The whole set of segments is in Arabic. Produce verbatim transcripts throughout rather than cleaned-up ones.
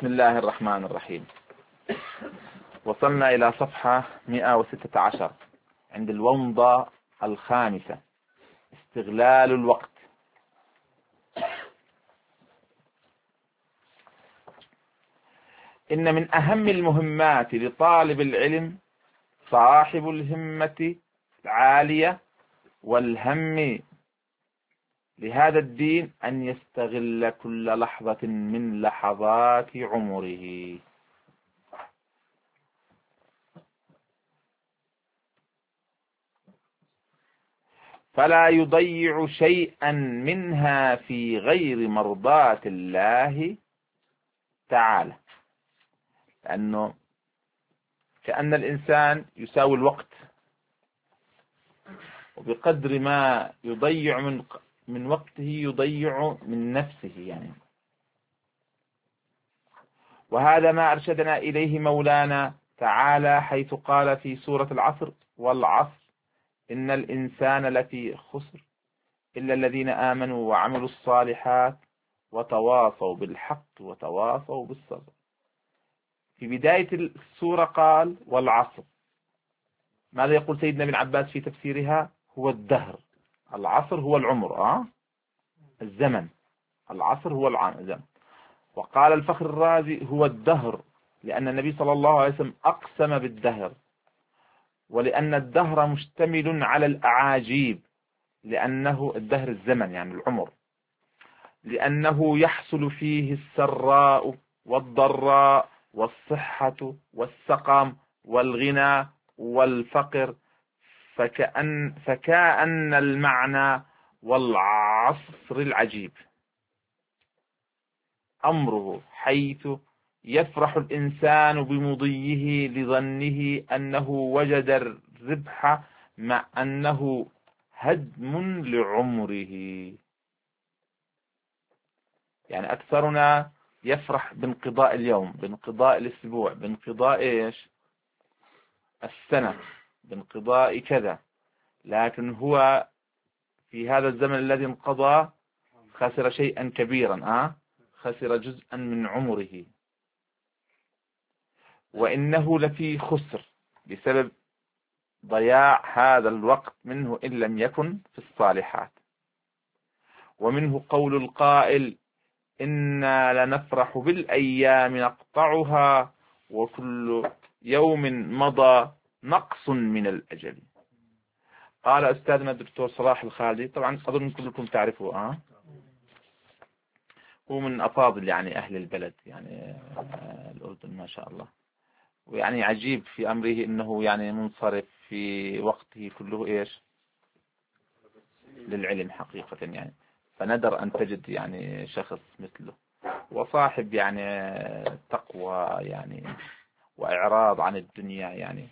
بسم الله الرحمن الرحيم. وصلنا إلى صفحة مئة وستة عشر عند الومضة الخامسة، استغلال الوقت. إن من أهم المهمات لطالب العلم صاحب الهمة العالية والهم لهذا الدين أن يستغل كل لحظة من لحظات عمره. فلا يضيع شيئا منها في غير مرضاة الله تعالى، لأنه كأن الإنسان يساوي الوقت، وبقدر ما يضيع من من وقته يضيع من نفسه يعني. وهذا ما أرشدنا إليه مولانا تعالى حيث قال في سورة العصر: والعصر إن الإنسان لفي خسر إلا الذين آمنوا وعملوا الصالحات وتواصوا بالحق وتواصوا بالصبر. في بداية السورة قال والعصر. ماذا يقول سيدنا ابن عباس في تفسيرها؟ هو الدهر. العصر هو العمر، آه؟ الزمن. العصر هو الزمن. وقال الفخر الرازي هو الدهر، لأن النبي صلى الله عليه وسلم أقسم بالدهر، ولأن الدهر مشتمل على الأعاجيب، لأنه الدهر الزمن يعني العمر، لأنه يحصل فيه السراء والضراء والصحة والسقم والغنى والفقر، فكأن, فكأن المعنى والعصر العجيب أمره، حيث يفرح الإنسان بمضيه لظنه أنه وجد الربح مع أنه هدم لعمره. يعني أكثرنا يفرح بانقضاء اليوم، بانقضاء الأسبوع، بانقضاء إيش السنة، بانقضاء كذا، لكن هو في هذا الزمن الذي انقضى خسر شيئا كبيرا، آه؟ خسر جزءا من عمره، وإنه لفي خسر بسبب ضياع هذا الوقت منه إن لم يكن في الصالحات. ومنه قول القائل: إنا لنفرح بالأيام نقطعها وكل يوم مضى نقص من الأجل. قال أستاذنا الدكتور صلاح الخالدي، طبعا أظن كلكم تعرفوه، آه؟ هو من أفاضل يعني أهل البلد يعني الأردن ما شاء الله، ويعني عجيب في أمره إنه يعني منصرف في وقته كله إيش للعلم حقيقة يعني، فندر أن تجد يعني شخص مثله وصاحب يعني تقوى يعني وإعراض عن الدنيا يعني.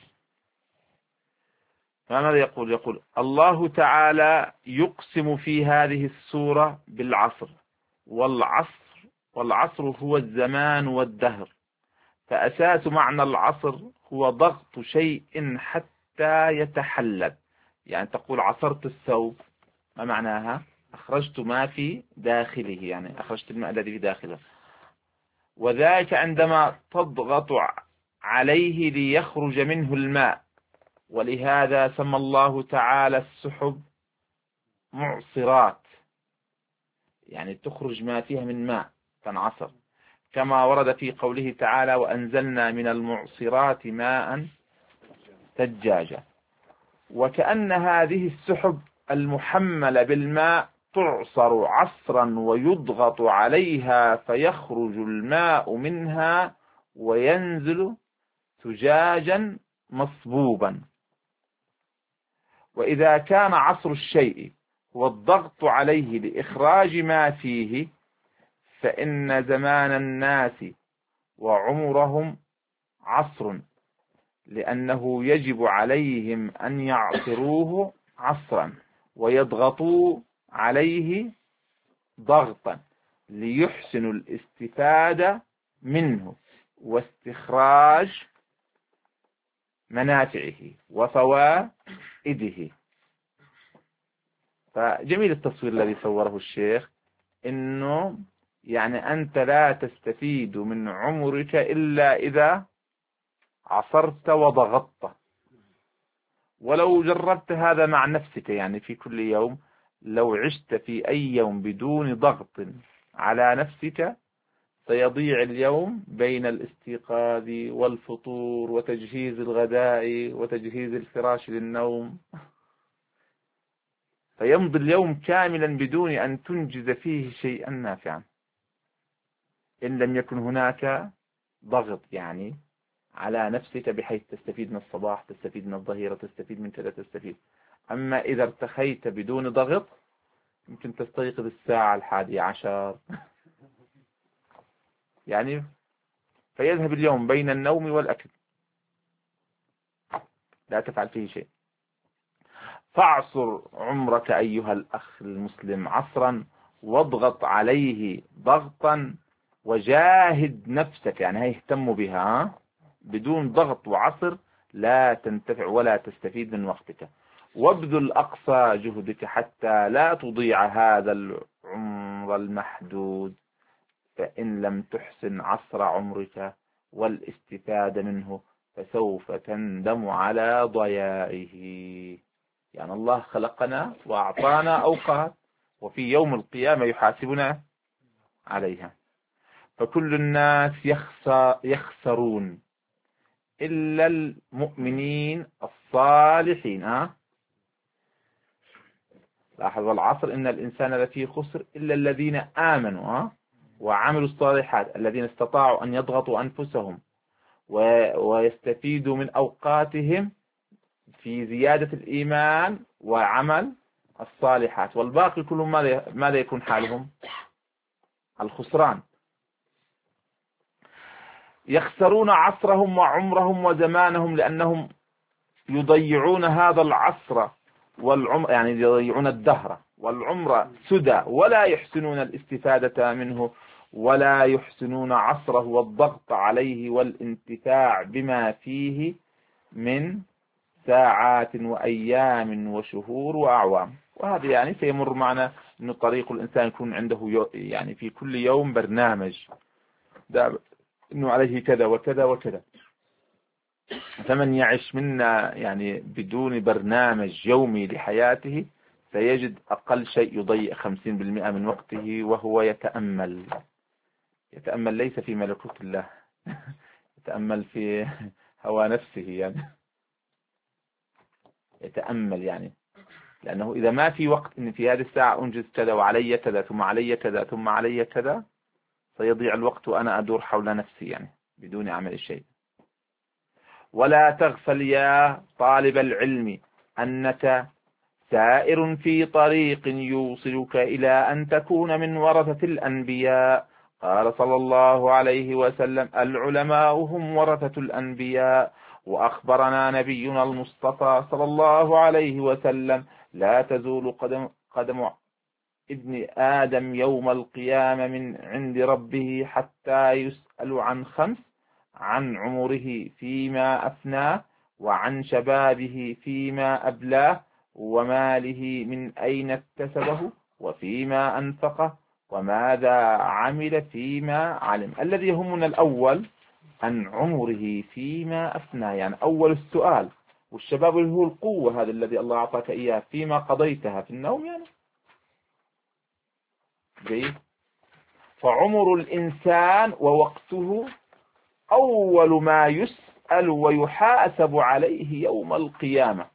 فماذا يقول؟ يقول الله تعالى يقسم في هذه السورة بالعصر، والعصر والعصر هو الزمان والدهر، فأساس معنى العصر هو ضغط شيء حتى يتحلل. يعني تقول عصرت الثوب، ما معناها؟ أخرجت ما في داخله، يعني أخرجت الماء الذي في داخله، وذلك عندما تضغط عليه ليخرج منه الماء. ولهذا سمى الله تعالى السحب معصرات، يعني تخرج ما فيها من ماء تنعصر، كما ورد في قوله تعالى: وأنزلنا من المعصرات ماء ثجاجا. وكأن هذه السحب المحملة بالماء تعصر عصرا ويضغط عليها فيخرج الماء منها وينزل ثجاجا مصبوبا. وإذا كان عصر الشيء هو الضغط عليه لإخراج ما فيه، فإن زمان الناس وعمرهم عصر، لأنه يجب عليهم أن يعصروه عصرا ويضغطوا عليه ضغطا ليحسنوا الاستفادة منه واستخراج منافعه وفوائده. فجميل التصوير الذي صوره الشيخ، إنه يعني أنت لا تستفيد من عمرك إلا إذا عصرت وضغطت. ولو جربت هذا مع نفسك، يعني في كل يوم، لو عشت في أي يوم بدون ضغط على نفسك سيضيع اليوم بين الاستيقاظ والفطور وتجهيز الغداء وتجهيز الفراش للنوم، فيمضي اليوم كاملا بدون أن تنجز فيه شيئا نافعا إن لم يكن هناك ضغط يعني على نفسك، بحيث تستفيد من الصباح، تستفيد من الظهيرة، تستفيد من كذا، تستفيد. أما إذا ارتخيت بدون ضغط يمكن تستيقظ الساعة الحادية عشر يعني، فيذهب اليوم بين النوم والأكل، لا تفعل فيه شيء. فاعصر عمرك أيها الأخ المسلم عصرا، واضغط عليه ضغطا، وجاهد نفسك، يعني هيهتم بها بدون ضغط وعصر لا تنتفع ولا تستفيد من وقتك. وابذل أقصى جهدك حتى لا تضيع هذا العمر المحدود، فإن لم تحسن عصر عمرك والاستفادة منه فسوف تندم على ضيائه. يعني الله خلقنا وأعطانا أوقات، وفي يوم القيامة يحاسبنا عليها. فكل الناس يخسر يخسرون إلا المؤمنين الصالحين. ها لاحظوا العصر إن الإنسان لفي خسر إلا الذين آمنوا ها وعملوا الصالحات، الذين استطاعوا أن يضغطوا أنفسهم ويستفيدوا من أوقاتهم في زيادة الإيمان وعمل الصالحات، والباقي كلهم ماذا يكون حالهم؟ الخسران. يخسرون عصرهم وعمرهم وزمانهم لأنهم يضيعون هذا العصر والعمر، يعني يضيعون الدهر والعمر سدى، ولا يحسنون الاستفادة منه، ولا يحسنون عصره والضغط عليه والانتفاع بما فيه من ساعات وأيام وشهور وأعوام. وهذا يعني سيمر معنا أنه طريق الإنسان يكون عنده يعني في كل يوم برنامج، ده أنه عليه كذا وكذا وكذا. فمن يعش منا يعني بدون برنامج يومي لحياته سيجد أقل شيء يضيع خمسين بالمئة من وقته وهو يتأمل. يتأمل ليس في ملكوت الله، يتأمل في هوى نفسه يعني، يتأمل يعني، لأنه إذا ما في وقت إن في هذه الساعة أنجز كذا وعلي كذا ثم علي كذا ثم علي كذا، سيضيع الوقت وأنا أدور حول نفسي يعني بدون عمل شيء. ولا تغفل يا طالب العلم أنك سائر في طريق يوصلك إلى أن تكون من ورثة الأنبياء. قال صلى الله عليه وسلم: العلماء هم ورثة الأنبياء. وأخبرنا نبينا المصطفى صلى الله عليه وسلم: لا تزول قدم, قدم ابن آدم يوم القيامة من عند ربه حتى يسأل عن خمس: عن عمره فيما أفناه، وعن شبابه فيما أبلاه، وماله من أين اكتسبه، وفيما أنفقه، وماذا عمل فيما علم. الذي يهمنا الأول عن عمره فيما أفناه، يعني أول السؤال. والشباب اللي هو القوة، هذا الذي الله أعطاك إياه فيما قضيتها في النوم يعني جيد. فعمر الإنسان ووقته أول ما يسأل ويحاسب عليه يوم القيامة،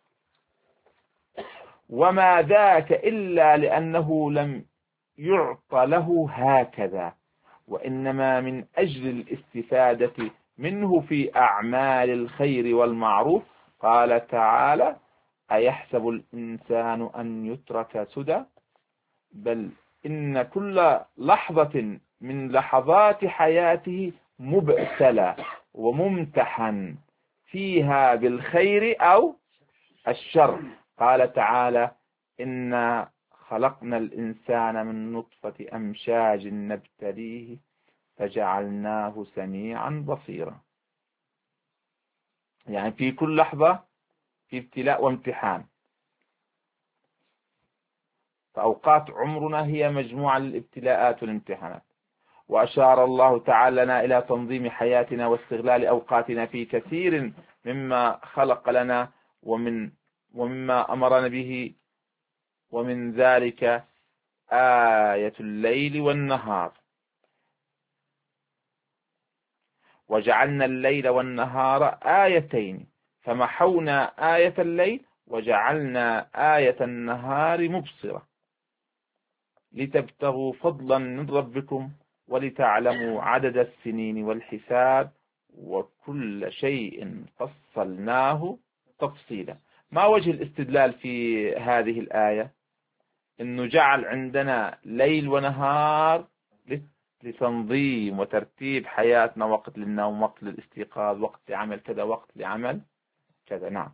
وما ذاك إلا لأنه لم يعط له هكذا، وإنما من أجل الاستفادة منه في أعمال الخير والمعروف. قال تعالى: أيحسب الإنسان أن يترك سدى؟ بل إن كل لحظة من لحظات حياته مبتلى وممتحن فيها بالخير أو الشر. قال تعالى: إنا خلقنا الإنسان من نطفة أمشاج نبتليه فجعلناه سميعا بصيرا. يعني في كل لحظة في ابتلاء وامتحان. فأوقات عمرنا هي مجموعة للابتلاءات والامتحانات. وأشار الله تعالى لنا إلى تنظيم حياتنا واستغلال أوقاتنا في كثير مما خلق لنا ومن ومما أمرنا به، ومن ذلك آية الليل والنهار. وجعلنا الليل والنهار آيتين فمحونا آية الليل وجعلنا آية النهار مبصرة لتبتغوا فضلا من ربكم ولتعلموا عدد السنين والحساب وكل شيء فصلناه تفصيلا. ما وجه الاستدلال في هذه الآية؟ إنه جعل عندنا ليل ونهار لتنظيم وترتيب حياتنا، وقت للنوم، وقت للاستيقاظ، وقت لعمل كذا، وقت لعمل كذا. نعم.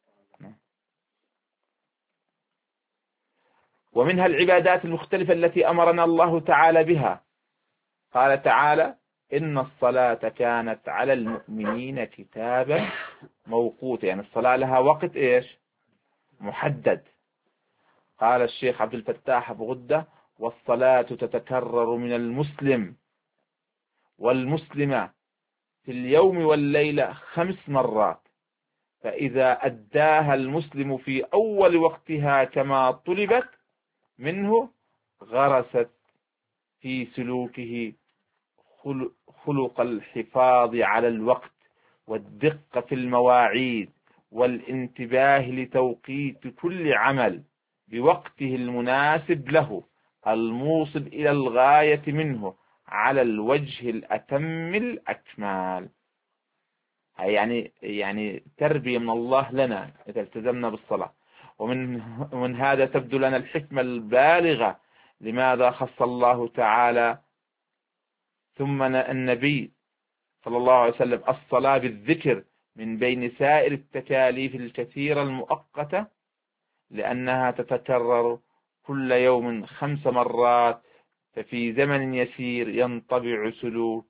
ومنها العبادات المختلفة التي أمرنا الله تعالى بها. قال تعالى: إن الصلاة كانت على المؤمنين كتابا موقوتا، يعني الصلاة لها وقت إيش؟ محدد. قال الشيخ عبد الفتاح أبو غدة: والصلاة تتكرر من المسلم والمسلمة في اليوم والليلة خمس مرات، فإذا أداها المسلم في أول وقتها كما طلبت منه غرست في سلوكه خلق الحفاظ على الوقت والدقة في المواعيد والانتباه لتوقيت كل عمل بوقته المناسب له الموصل إلى الغاية منه على الوجه الأتم الأكمال. يعني يعني تربية من الله لنا إذا التزمنا بالصلاة. ومن من هذا تبدو لنا الحكمة البالغة لماذا خص الله تعالى ثم النبي صلى الله عليه وسلم الصلاة بالذكر من بين سائر التكاليف الكثيرة المؤقتة، لأنها تتكرر كل يوم خمس مرات، ففي زمن يسير ينطبع سلوك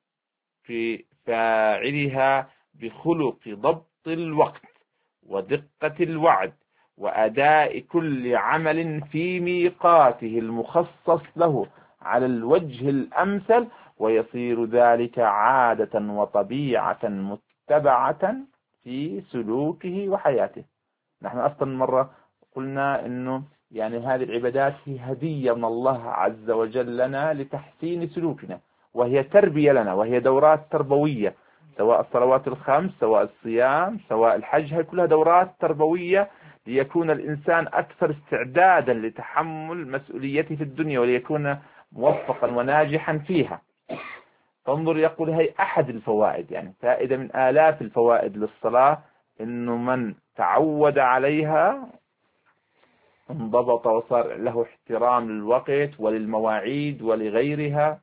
فاعلها بخلق ضبط الوقت ودقة الوعد وأداء كل عمل في ميقاته المخصص له على الوجه الأمثل، ويصير ذلك عادة وطبيعة متبعة في سلوكه وحياته. نحن أصلا مرة قلنا إنه يعني هذه العبادات هي هدية من الله عز وجل لنا لتحسين سلوكنا، وهي تربية لنا، وهي دورات تربوية، سواء الصلوات الخمس، سواء الصيام، سواء الحج، هي كلها دورات تربوية ليكون الإنسان أكثر استعدادا لتحمل مسؤوليته في الدنيا وليكون موفقا وناجحا فيها. فانظر، يقول هي أحد الفوائد، يعني فائدة من آلاف الفوائد للصلاة، إنه من تعود عليها انضبط وصار له احترام للوقت وللمواعيد ولغيرها.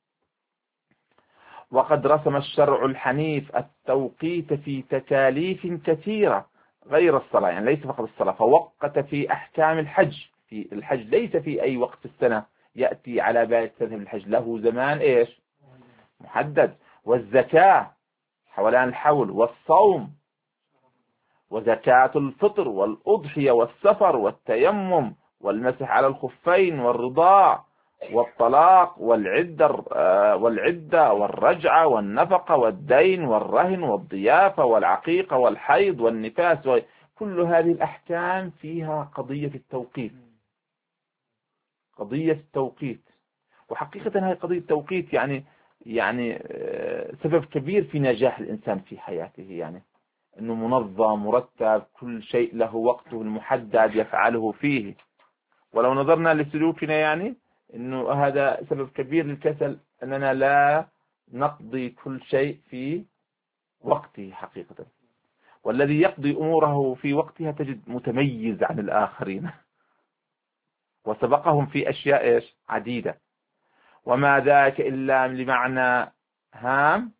وقد رسم الشرع الحنيف التوقيت في تكاليف كثيرة غير الصلاة، يعني ليس فقط الصلاة، فوقت في أحكام الحج. في الحج ليس في أي وقت في السنة يأتي على بالك تذهب الحج، له زمان إيش محدد. والزكاة حولان الحول، والصوم، وزكاة الفطر والأضحية والسفر والتيمم والمسح على الخفين والرضاع والطلاق والعدة والعدة والرجعة والنفقة والدين والرهن والضيافة والعقيقة والحيض والنفاس. كل هذه الأحكام فيها قضية التوقيت، قضية التوقيت. وحقيقة هذه قضية التوقيت يعني يعني سبب كبير في نجاح الإنسان في حياته، يعني إنه منظم مرتب، كل شيء له وقته المحدد يفعله فيه. ولو نظرنا لسلوكنا يعني إنه هذا سبب كبير للكسل، أننا لا نقضي كل شيء في وقته حقيقة. والذي يقضي أموره في وقتها تجد متميز عن الآخرين وسبقهم في أشياء إيش عديدة. وما ذاك إلا لمعنى هام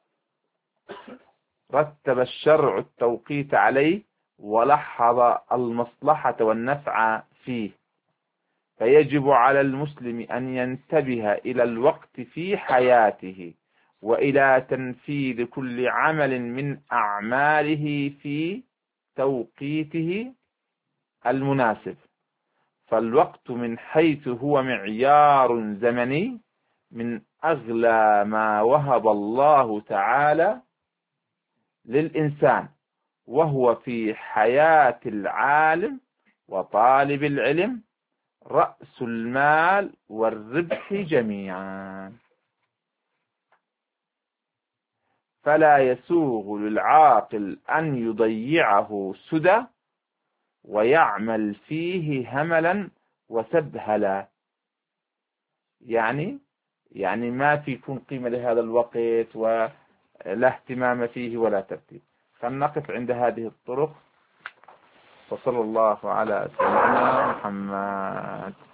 رتب الشرع التوقيت عليه ولحظ المصلحة والنفع فيه، فيجب على المسلم أن ينتبه إلى الوقت في حياته وإلى تنفيذ كل عمل من أعماله في توقيته المناسب. فالوقت من حيث هو معيار زمني من أغلى ما وهب الله تعالى للإنسان، وهو في حياة العالم وطالب العلم رأس المال والربح جميعا. فلا يسوغ للعاقل أن يضيعه سدى ويعمل فيه هملا وسبهلا. يعني يعني ما في يكون قيمة لهذا الوقت ولا اهتمام فيه ولا ترتيب. فلنقف عند هذه الطرق، وصلى الله على سيدنا محمد.